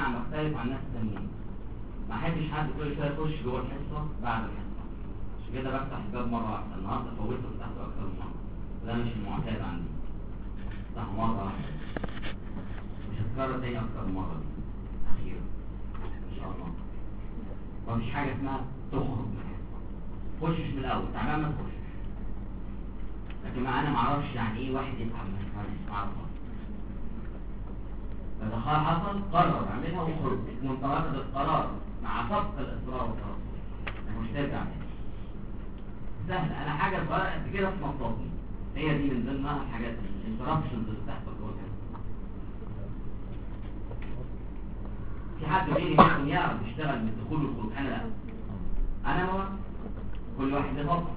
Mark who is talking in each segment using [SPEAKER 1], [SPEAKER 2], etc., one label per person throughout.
[SPEAKER 1] انا بختلف عن الناس التانيين، ما احبش حد كل شويه يخش جوه الحصه بعد الحصه، عشان كده بفتح الباب مره واحده. النهارده فوتته فتحته اكتر من مره، وده مش المعتاد عندي. افتحه مره واحده، مش هتكرر تاني اكتر من مره دي اخيرا ان شاء الله. مفيش حاجه اسمها تخرج من الحصه، خشش من الاول، تعبان ما تخشش. لكن انا ما اعرفش يعني ايه واحد يتعب من الحصه، ما اعرفش. إذا حصل قرر اعملها وخرج، منطلقة القرار مع سبق الإصرار والترصد، مش ترجع تاني. سهل، أنا حاجة صغيرة قد كده تنططني، هي دي من ضمنها الحاجات الانترابشنز اللي بتحصل جوه كده. في حد غيري ممكن يعرف يشتغل من الدخول والخروج، أنا لا. أنا ما كل واحد له فرصة.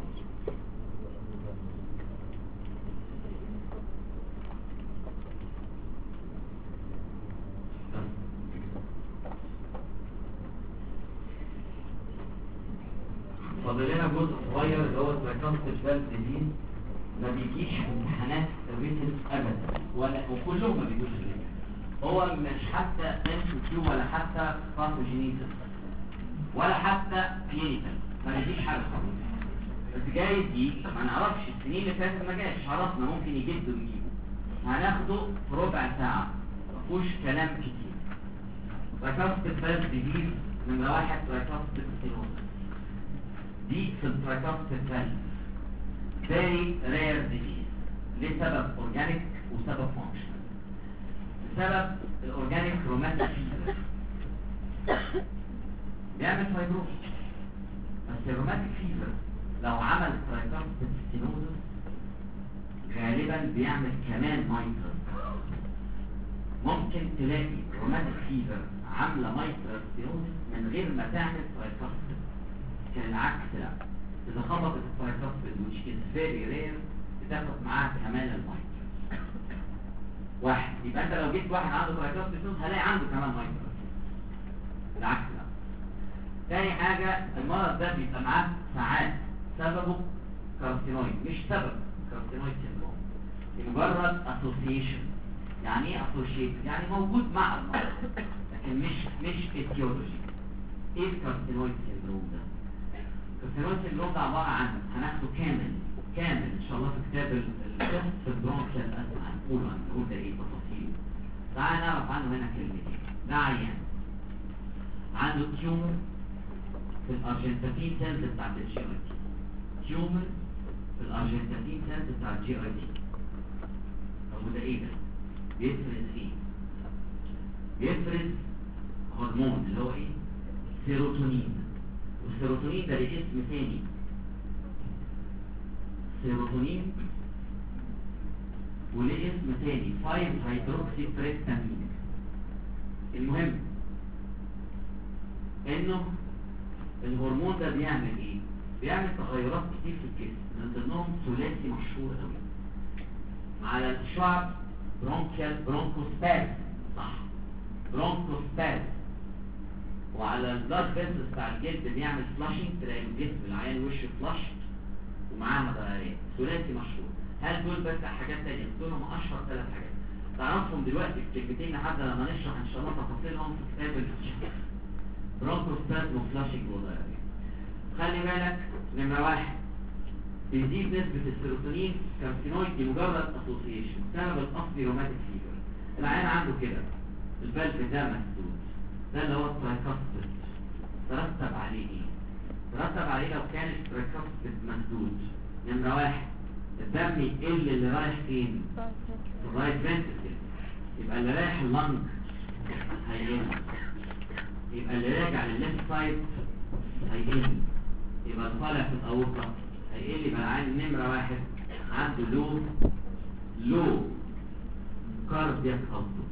[SPEAKER 1] فاضل لنا جزء صغير اللي هو التراكمتيف فالف ديزيز، ما بيجيش في امتحانات الريتن ابدا، وكلهم ما بيجوش الريتن. هو مش حتى MCQ ولا حتى باثوجينيسيس ولا حتى كلينيكال، ما بيجيش حاجه خالص. بس جايز يجي، ما نعرفش. السنين اللي فاتت ما جاش، عرفنا ممكن يجد ويجيبه. هناخده في ربع ساعه، ما فيهوش كلام كتير. تراكمتيف فالف ديزيز نمره 1 تراكمتيف ستينوزس. دي في التراكمتيف فالف very rare disease، لسبب اورجانيك وسبب فانكشنال. السبب الاورجانيك روماتيك فيفر بيعمل فايبروز، بس الروماتيك فيفر لو عمل تراكمتيف ستينوزس غالبا بيعمل كمان مايترال. ممكن تلاقي روماتيك فيفر عامله مايترال ستينوزس من غير ما تعمل تراكمتيف، كان العكس لا. إذا خبطت الترايكوسبيد which is very rare بتاخد معاها كمان المايترال. واحد، يبقى انت لو جبت واحد عنده ترايكوسبيد هلاقي عنده كمان مايترال، العكس لا. تاني حاجة، المرض ده بيبقى معاه ساعات سببه كارسينويد، مش سبب كارسينويد سيندروم، مجرد اسوسيشن. يعني ايه اسوسيشن؟ يعني موجود مع المرض لكن مش اتيولوجي. ايه الكارسينويد سيندروم ده؟ الكارسينويد سيندروم ده عبارة عن، هناخده كامل ان شاء الله في كتاب التست في البرونكيال اسمع، هنقول ده ايه تفاصيل. تعال نعرف عنه هنا كلمتين. ده عيان عنده تيومر في الارجنتين سيلز بتاعت الجي اي تي. تيومر في الارجنتين سيلز بتاعت الجي اي تي. طب وده ايه ده؟ بيفرز ايه؟ بيفرز هرمون اللي هو ايه؟ سيروتونين. والسيروتونين ده ليه اسم ثاني، سيروتونين، وليه اسم ثاني 5 هيدروكسي بريستامين. المهم انه الهرمون ده بيعمل ايه؟ بيعمل تغيرات كتير في الجسم، من ضمنهم ثلاثي مشهور قوي على الشعب، برونكوسباز، صح، برونكوسباز. وعلى البلاد فيسلز بتاع الجلد بيعمل فلاشنج، تلاقي الجسم العيان وشه فلاش ومعاها ضررات. ثلاثي مشهور. هل دول بس حاجات تانية؟ دولهم اشهر 3 حاجات تعرفهم دلوقتي في كلمتين لحد لما نشرح ان شاء الله تفاصيلهم في كتاب الشهر. برونكوسباز وفلاشنج وضررات. خلي بالك، نمرة 1 بيزيد نسبة السيروتونين كارسينويد، دي مجرد اسوسيشن، السبب الاصلي روماتيك فيفر. العيان عنده كده الفالف ده مسدود، ده اللي هو الترايكوسبيد. ترتب عليه ايه؟ ترتب عليه لو كان الترايكوسبيد مسدود، نمرة 1 الدم يقل اللي رايح فين؟ في الرايت فنتركل، يبقى اللي رايح اللنج هيقل، يبقى اللي راجع للليفت سايد هيقل، يبقى اللي طالع في الاورطه هيقل. يبقى العين نمرة 1 عنده لو كاردياك اوتبوت.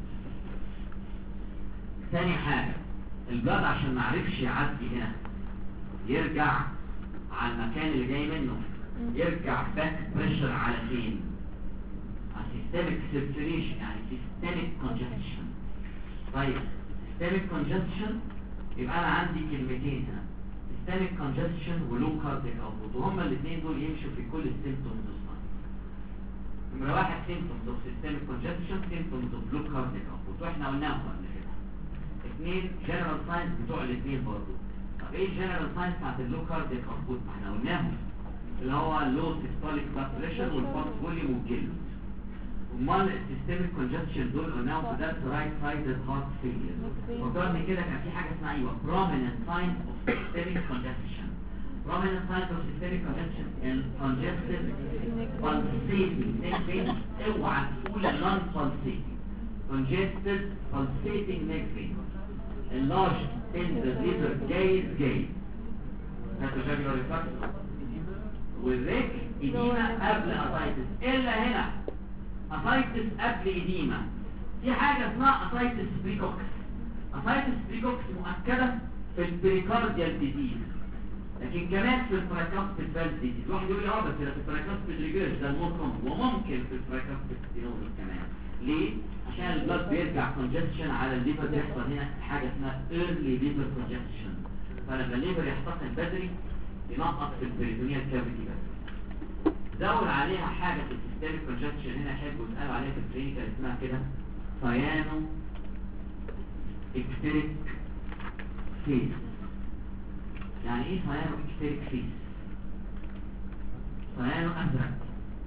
[SPEAKER 1] ثاني حاجة، البلاد عشان ما عرفش يعدي هنا يرجع على المكان اللي جاي منه، يرجع باك بريشر على فين؟ على سيستميك سيركيوليشن، يعني سيستميك كونجكشن. طيب سيستميك كونجكشن يبقى انا عندي كلمتين هنا، سيستميك كونجكشن ولو كاردياك اوتبوت، وهما الاثنين دول يمشوا في كل السيمبتومز الصغيرة. نمرة 1 سيمبتومز اوف سيستميك كونجكشن، سيمبتومز اوف لو كاردياك اوتبوت، واحنا قلناهم قبل كده. اثنين جنرال ساينس بتوع الاثنين برضه. طب ايه الجنرال ساينس بتاعت اللو كاردياك اوتبوت؟ ما احنا قلناهم، اللي هو اللو سيستوليك بلاد بريشر والبلس فوليوم والجلد. امال السيستميك كونجكشن دول قلناهم في درس رايت سايدد هارت فيلير. فكرني كده كان في حاجه اسمها ايوه prominent signs of systemic congestion. prominent signs of systemic congestion congested pulsating neck vein. اوعى تقول non pulsating. congested pulsating neck vein. enlarged in the liver جايز هتشغل الفرق والريك إديمة قبل أسايتس. إلا هنا أسايتس قبل إديمة في حاجة اسمها أسايتس بريكوكس. أسايتس بريكوكس مؤكدة في البريكارديال ديزيز، لكن كمان في البرايكاستيك فالف ديزيز. واحد يقول لي بس في البرايكاستيك ريجيرش ده الموتكم، وممكن في البرايكاستيك ستينوزس كمان. ليه؟ عشان البلد بيرجع كونجكشن على الليفر، بيحصل هنا حاجة اسمها early liver congestion. فلما الليفر يحتقن بدري ينقص في البريتونيال كافيتي بس. زود عليها حاجة في السيستميك كونجكشن هنا حلو يتقال عليها في الكلينيكال اسمها كده سيانو اكتريك فيس. يعني ايه سيانو اكتريك فيس؟ سيانو ازرق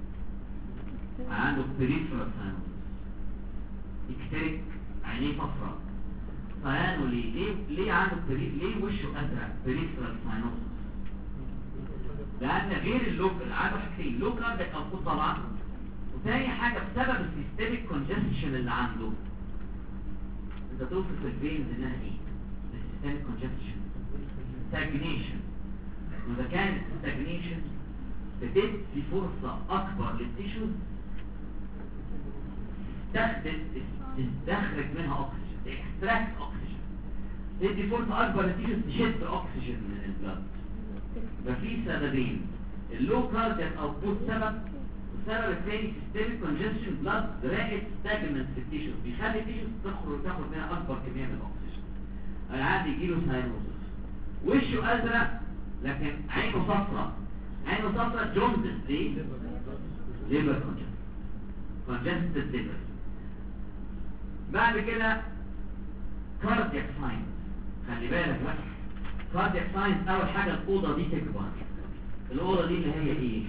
[SPEAKER 1] عنده بريفرال سيانو، اكتريك عينيه صفراء. سيانو ليه عنده ليه وشه ازرق؟ بريفرال سيانوسس. لأن غير اللوكال عنده حاجتين، لوكال ده كان طبعا، وثاني حاجة بسبب السيستميك كونجكشن اللي عنده. انت توصف الفينز انها ايه؟ السيستميك كونجكشن ستاجنيشن. واذا كانت ستاجنيشن بتدي فرصة اكبر للتيشوز تستخرج منها اكسجين، تكستراكت اكسجين، تدي فرصة اكبر للتيشوز تشد اكسجين من البلد. ففي سببين، اللو كاردياك اوتبوت سبب، والسبب الثاني سيستميك كونجكشن بلاد راقد ستاجننت في التيشوز، بيخلي التيشوز تاخد منها اكبر كميه من الاكسجين. العادي يجيله ساينوزس، وشه ازرق لكن عينه صفراء. عينه صفراء جوندس. ليه؟ ليفر كونجستد ليفر. بعد كده كاردياك ساينس. خلي بالك بقى، كاردياك ساينس اول حاجه الاوضه دي تكبر. الاوضه دي اللي هي ايه؟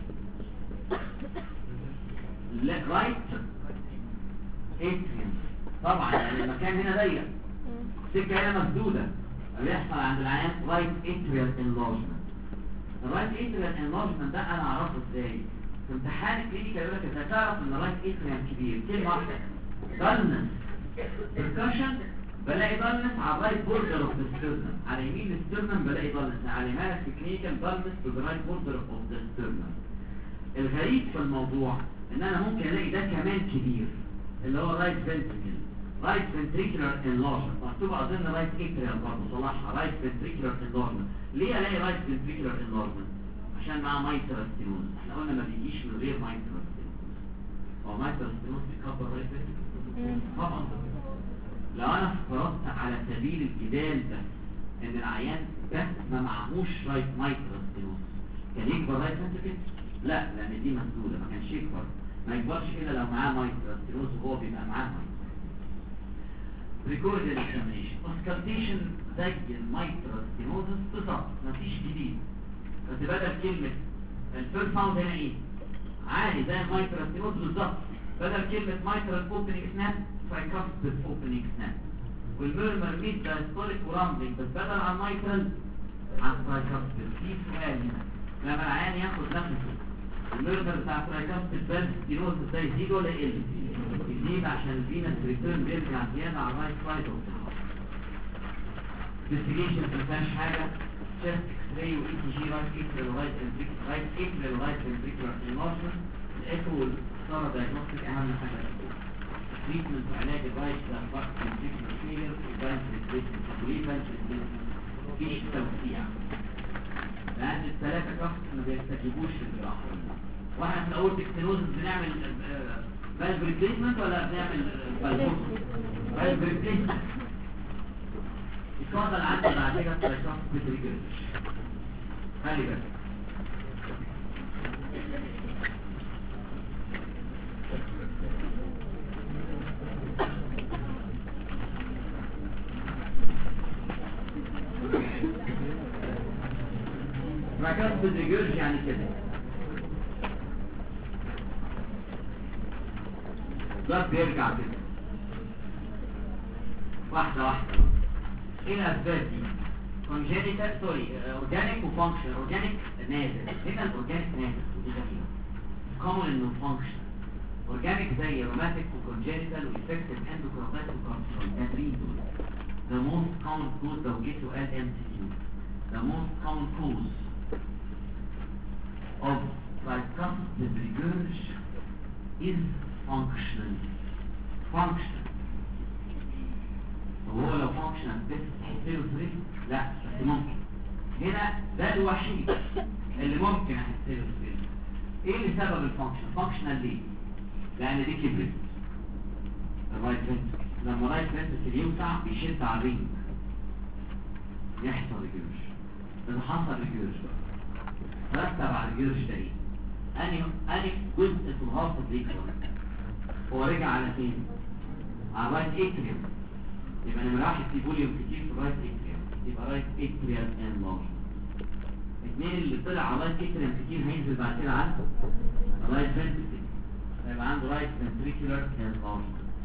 [SPEAKER 1] رايت اتريوم. طبعا يعني المكان هنا ضيق، السكه هنا مسدوده، بيحصل عند العيان رايت اتريال انلارجمنت. الرايت اتريال انلارجمنت ده انا اعرفه ازاي؟ في امتحان الكلينيكال يقول لك ازاي تعرف ان الرايت اتريال كبير؟ كلمه واحده، دالنس بركشن. بلاقي دالنس على الرايت بوردر اوف ذا ستيرنم، على يمين الستيرنم بلاقي دالنس، على يمينك في كلينيكال دالنس تو ذا رايت بوردر اوف ذا ستيرنم. الغريب في الموضوع ان انا ممكن الاقي ده كمان كبير، اللي هو رايت فنتريكل، رايت فنتريكولار انلارجمنت. مكتوب اظن رايت اتريال برضه، صلحها رايت فنتريكولار انلارجمنت. ليه الاقي رايت فنتريكولار انلارجمنت؟ عشان معاه مايترال ستينوز. احنا قلنا ما بيجيش من غير مايترال ستينوز. هو مايترال ستينوز بيكبر رايت فنتريكل طبعا. لو انا افترضت على سبيل الجدال بس ان العيان ده ما معهوش رايت مايترال ستينوز، كان يكبر رايت فنتريكل؟ لا، لان دي مسدوده، ما كانش يكبر. ما يكبرش الا لو معاه مايترال ستينوز وهو بيبقى معاه ريكوردد اكزامينيشن. اوسكالتيشن زي المايترال ستينوزس بالظبط، مفيش جديد. بس بدل كلمه الفيرست ساوند هنا ايه؟ عادي زي المايترال ستينوز بالظبط. بدل كلمه مايترال اوبننج سناب ترايكاستيك اوبننج سناب، والميرمر ميد دايستوليك ورامبلينج، بس بدل عن مايترال عن ترايكاستيك. في سؤال هنا، لما العيان ياخد نفسه الميرمر بتاع ترايكاستيك فالف ستينوزس ده يزيد ولا يقل؟ يزيد، عشان الفينس ريتيرن بيرجع زياده على الرايت سايد اوف ذا هارت. انفستيجيشن ما فيهاش حاجه، تشست اكس راي واي تي جي، رايت اتريال ورايت فنتريكولار انلارجمنت. الايكو والصوره دايجنوستيك اهم حاجه. تريتمنت وعلاج الرايت فنتريكولار فيلير والفالف ريبليسمنت والفالف ريبليسمنت. مفيش توسيع، لان الثلاثه كفر ما بيستجيبوش للجراحه. واحنا في الاول تكتينوزس بنعمل فالف ريبليسمنت ولا بنعمل فالف ريبليسمنت؟ القاعده العامه بعد كده ترايكاستيك ريجريش. خلي بالك tricuspid regurg يعني كده البلاد بيرجع كده واحدة واحدة. ايه الاسباب دي؟ congenital organic وفانكشن. organic نادر، هنا الاورجانيك نادر ودي جميلة. common انه function. organic زي روماتيك وكونجنتال وإفكتيف اندوكاردايتس وكارسينوما نادرين دول. the most common cause لو جيت سؤال MCQ the most common cause of tricuspid regurg is functional. وهو لو functional بس تحس له فريق؟ لا بس ممكن. هنا ده الوحيد اللي ممكن احس له فريق. ايه اللي سبب الفانكشن؟ functional ليه؟ لان دي كبرت الرايت فنتركل، لما الرايت فنتركل يوسع بيشد على الرينج يحصل ريجيرج. اذا حصل ريجيرج بقى رتب على الريجيرج ده ايه؟ اني جزء في الهارت بريكر هو رجع على فين؟ على الرايت اتريوم. يبقى نمرة واحد في فوليوم كتير في الرايت اتريوم، يبقى رايت اتريال انلارج. اثنين اللي طلع على الرايت اتريوم كتير هينزل بعد كده على الرايت فنتركل، هيبقى عنده رايت فنتريكولار انلارج.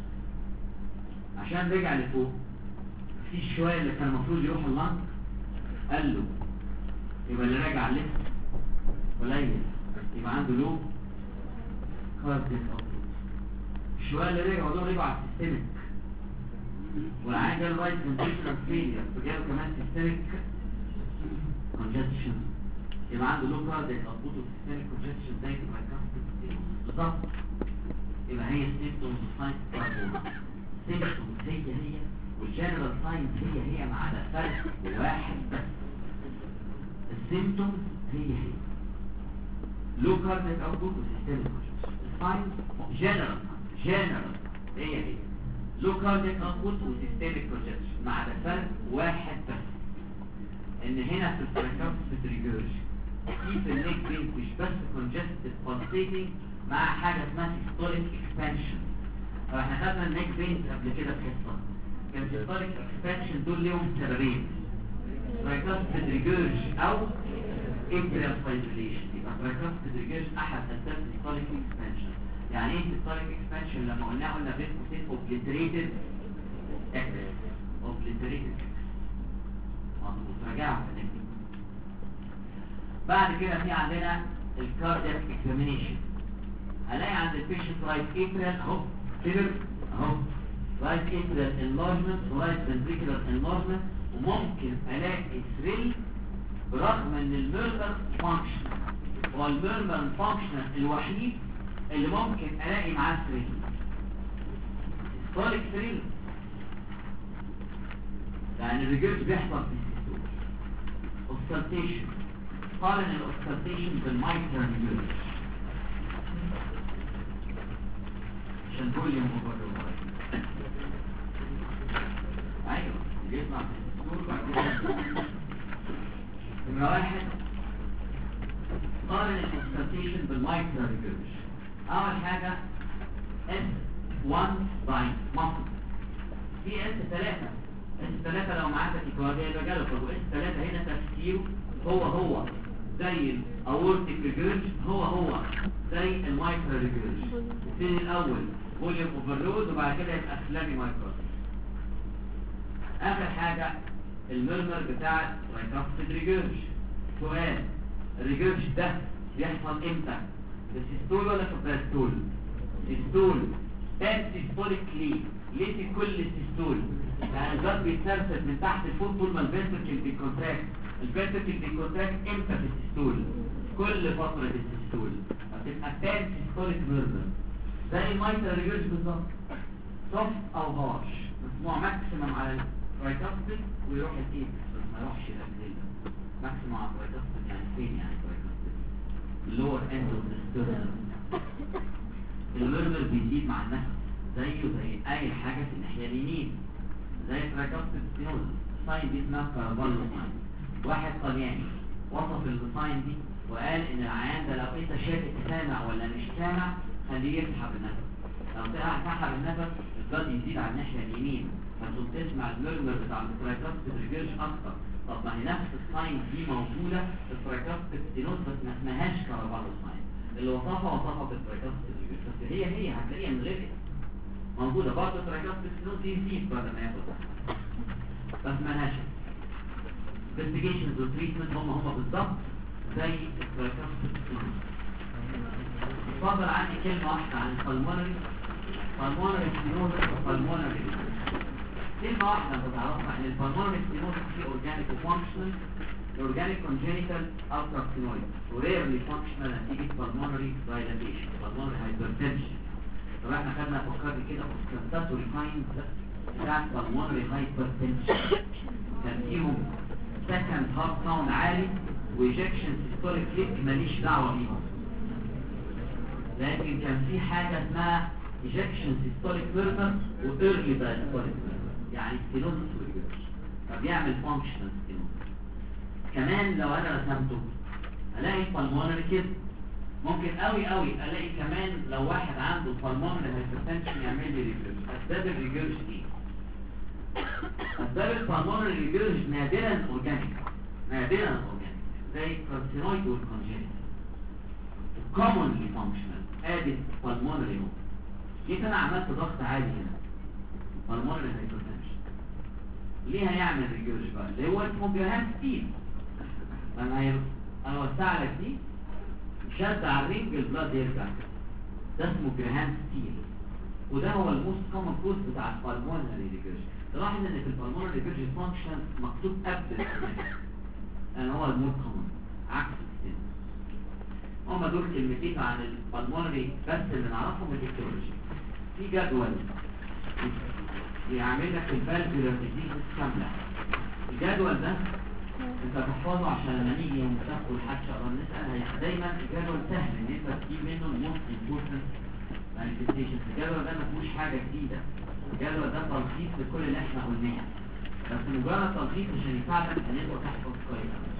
[SPEAKER 1] عشان رجع لفوق في شويه اللي كان المفروض يروح اللنج قال له، يبقى اللي راجع لفت قليل، يبقى عنده لو كاردياك اوتبوت. الشويه اللي رجعوا دول رجعوا على السيستميك، والعيان جاله رايت فنتريكولار فيلير وجاله كمان سيستميك كونجكشن، يبقى عنده لو كاردياك اوتبوت وسيستميك كونجكشن زي الترايكاستيد بالظبط. يبقى هي السيمبتومز ساينز بتاعتهم السيمبتومز هي والجنرال ساينز هي ما عدا فرق واحد بس. السيمبتومز هي لو كاردياك اوتبوت وسيستميك كونجكشن. الساينز جنرال هي لو كاردياك اوتبوت وسيستميك كونجكشن ما عدا فرق واحد بس، ان هنا في الترايكاستيد ريجيرج في النيك بين مش بس كونجستد بالسيتنج مع حاجه اسمها سيستوليك اكسبانشن. فاحنا خدنا النيك بين قبل كده في حصه كان سيستوليك اكسبانشن دول ليهم سببين، ترايكاستيد ريجيرج او اتريال فايبريليشن. يبقى ترايكاستيد ريجيرج احد اسباب سيستوليك اكسبانشن. يعني ايه سيستوليك اكسبانشن؟ لما قلنا بين قوسين اوبليتريتد اكسس، اوبليتريتد مراجعه في النيك. بعد كده في عندنا الكاردياك اكزامينيشن. هلاقي عند البيشنت رايت اتريال اهو فيلر اهو رايت اتريال انلارجمنت ورايت فنتريكولار انلارجمنت، وممكن الاقي ثريل برغم ان الميرمر فانكشن. هو الميرمر فانكشن الوحيد اللي ممكن الاقي معاه ثريل، ستوليك ثريل، لان الريجيرج بيحصل في السيستول. اوسكالتيشن، قارن الاوسكالتيشن بالمايترال ريجيرج عشان فوليوم اوفر. ايوه بيطلع في السيستول. بعد كده نمرة واحد قارن الاوسكالتيشن بالمايترال ريجيرج. اول حاجه S1 باين مصر في S3 لو معاك تيكارديا يبقى جاله. طب S3 هنا تفسيره هو زي الاورتيك ريجيرج، هو زي المايكرو ريجيرج. السن الاول فوليوم اوفرلود وبعد كده يبقى فلامي مايكرو. اخر حاجه الميرمر بتاع ترايكاستيد ريجيرج. سؤال، الريجيرج ده بيحصل امتى؟ في السيستول ولا في الدايستول؟ سيستول. ده سيستوليك ليه في كل السيستول؟ يعني الجلد بيتسرسل من تحت لفوق طول ما الفنتركل بيكونتراكت. الفنتركل بيكونتراكت امتى في السيستول؟ كل فتره في السيستول. هتبقى تاني سيستوليك ميرمر زي المايترال ريجيرج بالظبط، سوفت او هارش، مسموع ماكسيمم على الترايكاستيد ويروح الايبكس بس ما يروحش الاكزيلا. ماكسيمم على الترايكاستيد يعني فين؟ يعني الترايكاستيد اللور اند اوف ذا ستيرنم. الميرمر بيزيد مع النفس زيه زي اي حاجه في الناحيه اليمين زي ترايكاستيد ستينوز. الساين دي اسمها كارفالو ساين. واحد طلياني وصف الساين دي وقال ان العيان ده لو انت شاكك سامع ولا مش سامع خليه يسحب النفس. لو سحب النفس البلد يزيد على الناحيه اليمين فتقوم تسمع الميرمر بتاع الترايكاستيد ريجيرج اكتر. طب ما هي نفس الساين دي موجوده في الترايكاستيك ستينوز بس ما اسمهاش كارافالو ساين، اللي وصفها في الترايكاستيك بس هي هتلاقيها من غير موجوده برضه. الترايكاستيك ستينوز دي نسيت بعد ما ياخد بس ما لهاش investigations وتريتمنت هم بالظبط زي الترايكاستيك ستينوز. اتفضل عندي كلمه واحده عن البلمونري ستينوز والبلمونري. كلمة واحدة بتعرفها ان البلمونري ستينوز فيه اورجانيك وفانكشنال. الاورجانيك كونجينيتال او كارسينويد وريرلي فانكشنال نتيجة بالمونري دايلاتيشن بالمونري هايبرتنشن. طب احنا خدنا فكرت كده اوسكانتاتوري كايند بتاعت بالمونري هايبرتنشن كان فيهم سكند هارت ساوند عالي وإيجكشن سيستوليك ليك ماليش دعوة بيهم، لكن كان في حاجة اسمها إيجكشن سيستوليك ميرمر وإيرلي دايستوليك ميرمر يعني ستينوزس وريجرش فبيعمل فانكشنال ستينوزس. كمان لو انا رسمته الاقي البلمونري كده ممكن قوي الاقي كمان لو واحد عنده بالمونري هايبرتنشن يعمل لي ريجرش. اسباب الريجرش دي اسباب البلمونري ريجرش نادرا اورجانيك زي الكارسينويد والكونجينيتال كومونلي فانكشنال ادي بالمونري. جيت انا عملت ضغط عالي هنا بالمونري هايبرتنشن ليه هيعمل ريجرش بقى اللي هو اسمه جراهام ستيل. لما اوسع لك دي شد على الرينج البلاد يرجع ده اسمه جراهام ستيل وده هو الموست كومن كوز بتاع البلمونري ريجرش. تلاحظ ان في البلمونري ريجرش فانكشن مكتوب قبل لان هو الموست كومن عكس الستيل. هما دول كلمتين عن البلمونري بس اللي نعرفهم من التكنولوجي. في جدول يعمل لك الفالفولار ديزيز كامله. الجدول ده انت هتحفظه عشان لما نيجي يوم تاخد الحادثه او نسال دايما الجدول سهل ان انت تجيب منه الموست امبورتنت مانيفستيشنز. الجدول ده ما فيهوش حاجه جديده، الجدول ده تلخيص لكل اللي احنا قلناه بس مجرد تلخيص عشان يساعدك ان انت تحفظ كويس.